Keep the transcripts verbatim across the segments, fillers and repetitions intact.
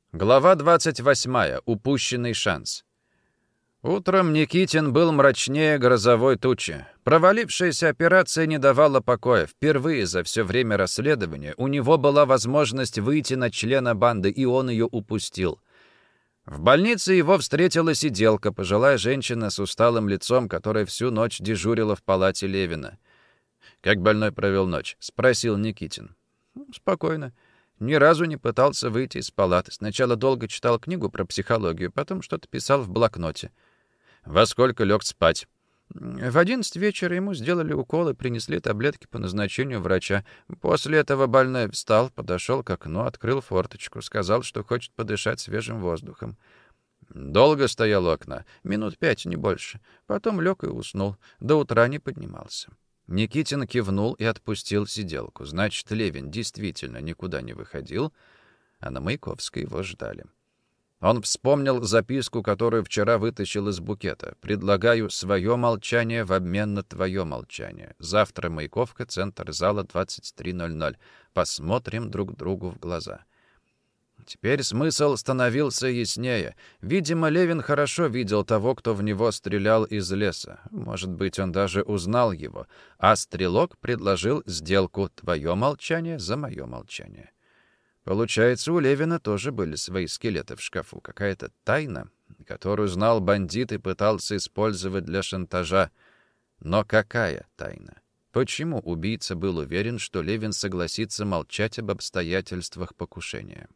Глава двадцать восьмая. Упущенный шанс. Утром Никитин был мрачнее грозовой тучи. Провалившаяся операция не давала покоя. Впервые за все время расследования у него была возможность выйти на члена банды, и он ее упустил. В больнице его встретила сиделка, пожилая женщина с усталым лицом, которая всю ночь дежурила в палате Левина. «Как больной провел ночь?» — спросил Никитин. «Спокойно. Ни разу не пытался выйти из палаты. Сначала долго читал книгу про психологию, потом что-то писал в блокноте». «Во сколько лег спать?» «В одиннадцать вечера ему сделали укол и принесли таблетки по назначению врача. После этого больной встал, подошел к окну, открыл форточку, сказал, что хочет подышать свежим воздухом». «Долго стоял у окна?» «Минут пять, не больше. Потом лег и уснул. До утра не поднимался». Никитин кивнул и отпустил сиделку. Значит, Левин действительно никуда не выходил, а на Маяковской его ждали. Он вспомнил записку, которую вчера вытащил из букета. «Предлагаю свое молчание в обмен на твое молчание. Завтра Маяковка, центр зала, двадцать три ноль ноль. Посмотрим друг другу в глаза». Теперь смысл становился яснее. Видимо, Левин хорошо видел того, кто в него стрелял из леса. Может быть, он даже узнал его. А стрелок предложил сделку «твое молчание за мое молчание». Получается, у Левина тоже были свои скелеты в шкафу. Какая-то тайна, которую знал бандит и пытался использовать для шантажа. Но какая тайна? Почему убийца был уверен, что Левин согласится молчать об обстоятельствах покушения?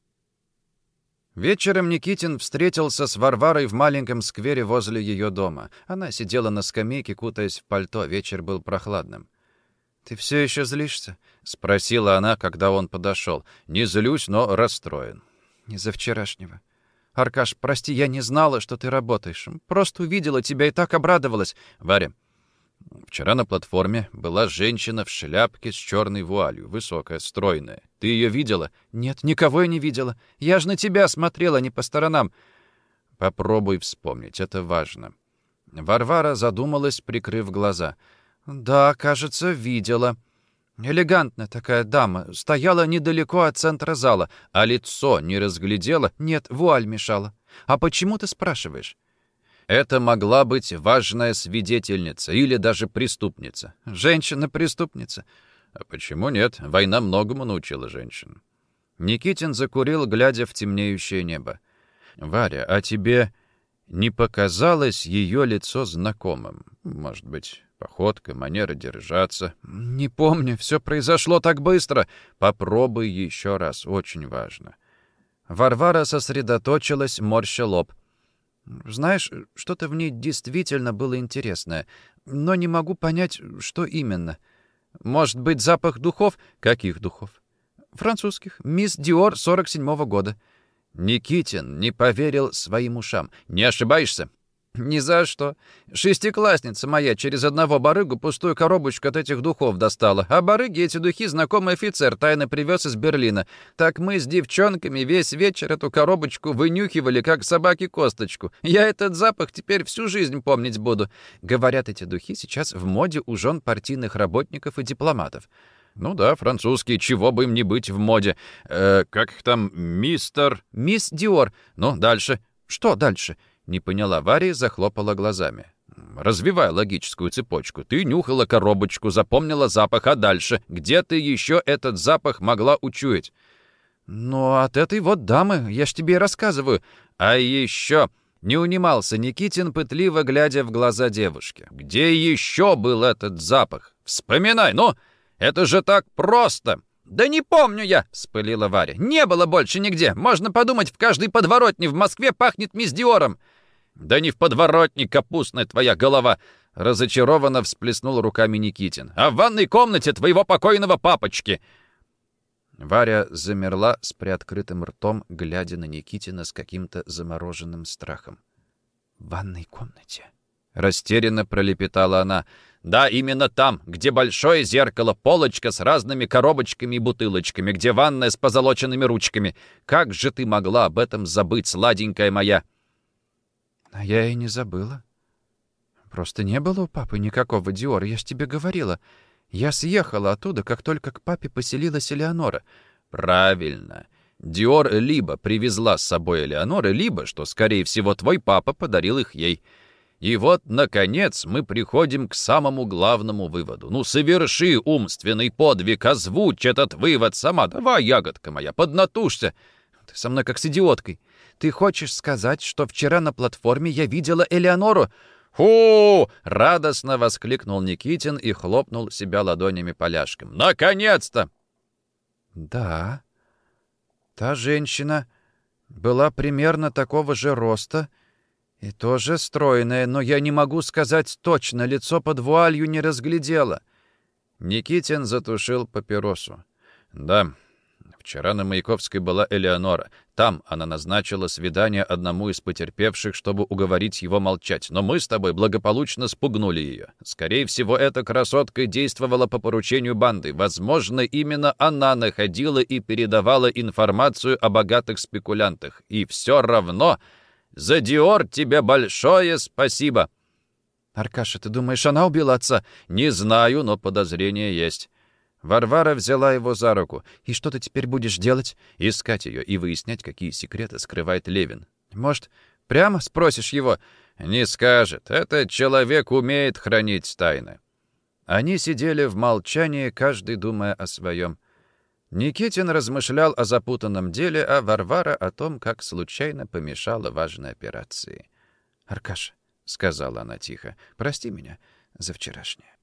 Вечером Никитин встретился с Варварой в маленьком сквере возле ее дома. Она сидела на скамейке, кутаясь в пальто. Вечер был прохладным. «Ты все еще злишься?» — спросила она, когда он подошел. «Не злюсь, но расстроен». «Из-за вчерашнего. Аркаш, прости, я не знала, что ты работаешь. Просто увидела тебя и так обрадовалась». «Варя, вчера на платформе была женщина в шляпке с черной вуалью, высокая, стройная. Ты ее видела?» «Нет, никого я не видела. Я же на тебя смотрела, не по сторонам». «Попробуй вспомнить, это важно». Варвара задумалась, прикрыв глаза. «Да, кажется, видела. Элегантная такая дама. Стояла недалеко от центра зала. А лицо не разглядела? Нет, вуаль мешала. А почему ты спрашиваешь?» Это могла быть важная свидетельница или даже преступница. Женщина-преступница. А почему нет? Война многому научила женщин. Никитин закурил, глядя в темнеющее небо. «Варя, а тебе не показалось ее лицо знакомым? Может быть, походка, манера держаться?» «Не помню, все произошло так быстро». «Попробуй еще раз, очень важно». Варвара сосредоточилась, морща лоб. «Знаешь, что-то в ней действительно было интересное, но не могу понять, что именно. Может быть, запах духов?» «Каких духов?» «Французских. Мисс Диор сорок седьмого года». Никитин не поверил своим ушам. «Не ошибаешься?» «Ни за что. Шестиклассница моя через одного барыгу пустую коробочку от этих духов достала. А барыги эти духи знакомый офицер тайно привез из Берлина. Так мы с девчонками весь вечер эту коробочку вынюхивали, как собаки косточку. Я этот запах теперь всю жизнь помнить буду. Говорят, эти духи сейчас в моде у жен партийных работников и дипломатов». «Ну да, французские, чего бы им не быть в моде. Э, как их там, мистер...» «Мисс Диор. Ну, дальше». «Что дальше?» Не поняла Варя и захлопала глазами. «Развивай логическую цепочку. Ты нюхала коробочку, запомнила запах, а дальше? Где ты еще этот запах могла учуять?» «Ну, от этой вот дамы, я ж тебе и рассказываю». «А еще...» Не унимался Никитин, пытливо глядя в глаза девушки. «Где еще был этот запах? Вспоминай, ну! Это же так просто!» «Да не помню я!» — вспылила Варя. «Не было больше нигде. Можно подумать, в каждой подворотне в Москве пахнет мисс Диором». «Да не в подворотне, капустная твоя голова!» — разочарованно всплеснул руками Никитин. «А в ванной комнате твоего покойного папочки!» Варя замерла с приоткрытым ртом, глядя на Никитина с каким-то замороженным страхом. «В ванной комнате?» — растерянно пролепетала она. «Да, именно там, где большое зеркало, полочка с разными коробочками и бутылочками, где ванная с позолоченными ручками. Как же ты могла об этом забыть, сладенькая моя?» «А я и не забыла. Просто не было у папы никакого Диора, я ж тебе говорила. Я съехала оттуда, как только к папе поселилась Элеонора». «Правильно. Диор либо привезла с собой Элеоноры, либо, что, скорее всего, твой папа подарил их ей. И вот, наконец, мы приходим к самому главному выводу. Ну, соверши умственный подвиг, озвучь этот вывод сама. Давай, ягодка моя, поднатужься. Ты со мной как с идиоткой. Ты хочешь сказать, что вчера на платформе я видела Элеонору? «Фу!» — радостно воскликнул Никитин и хлопнул себя ладонями поляшком. «Наконец-то!» «Да, та женщина была примерно такого же роста и тоже стройная, но я не могу сказать точно, лицо под вуалью не разглядела». Никитин затушил папиросу. «Да, вчера на Маяковской была Элеонора. Там она назначила свидание одному из потерпевших, чтобы уговорить его молчать. Но мы с тобой благополучно спугнули ее. Скорее всего, эта красотка действовала по поручению банды. Возможно, именно она находила и передавала информацию о богатых спекулянтах. И все равно за Диор тебе большое спасибо». «Аркаша, ты думаешь, она убила отца?» «Не знаю, но подозрение есть». Варвара взяла его за руку. «И что ты теперь будешь делать?» «Искать ее и выяснять, какие секреты скрывает Левин». «Может, прямо спросишь его?» «Не скажет. Этот человек умеет хранить тайны». Они сидели в молчании, каждый думая о своем. Никитин размышлял о запутанном деле, а Варвара о том, как случайно помешала важной операции. «Аркаша», — сказала она тихо, — «прости меня за вчерашнее».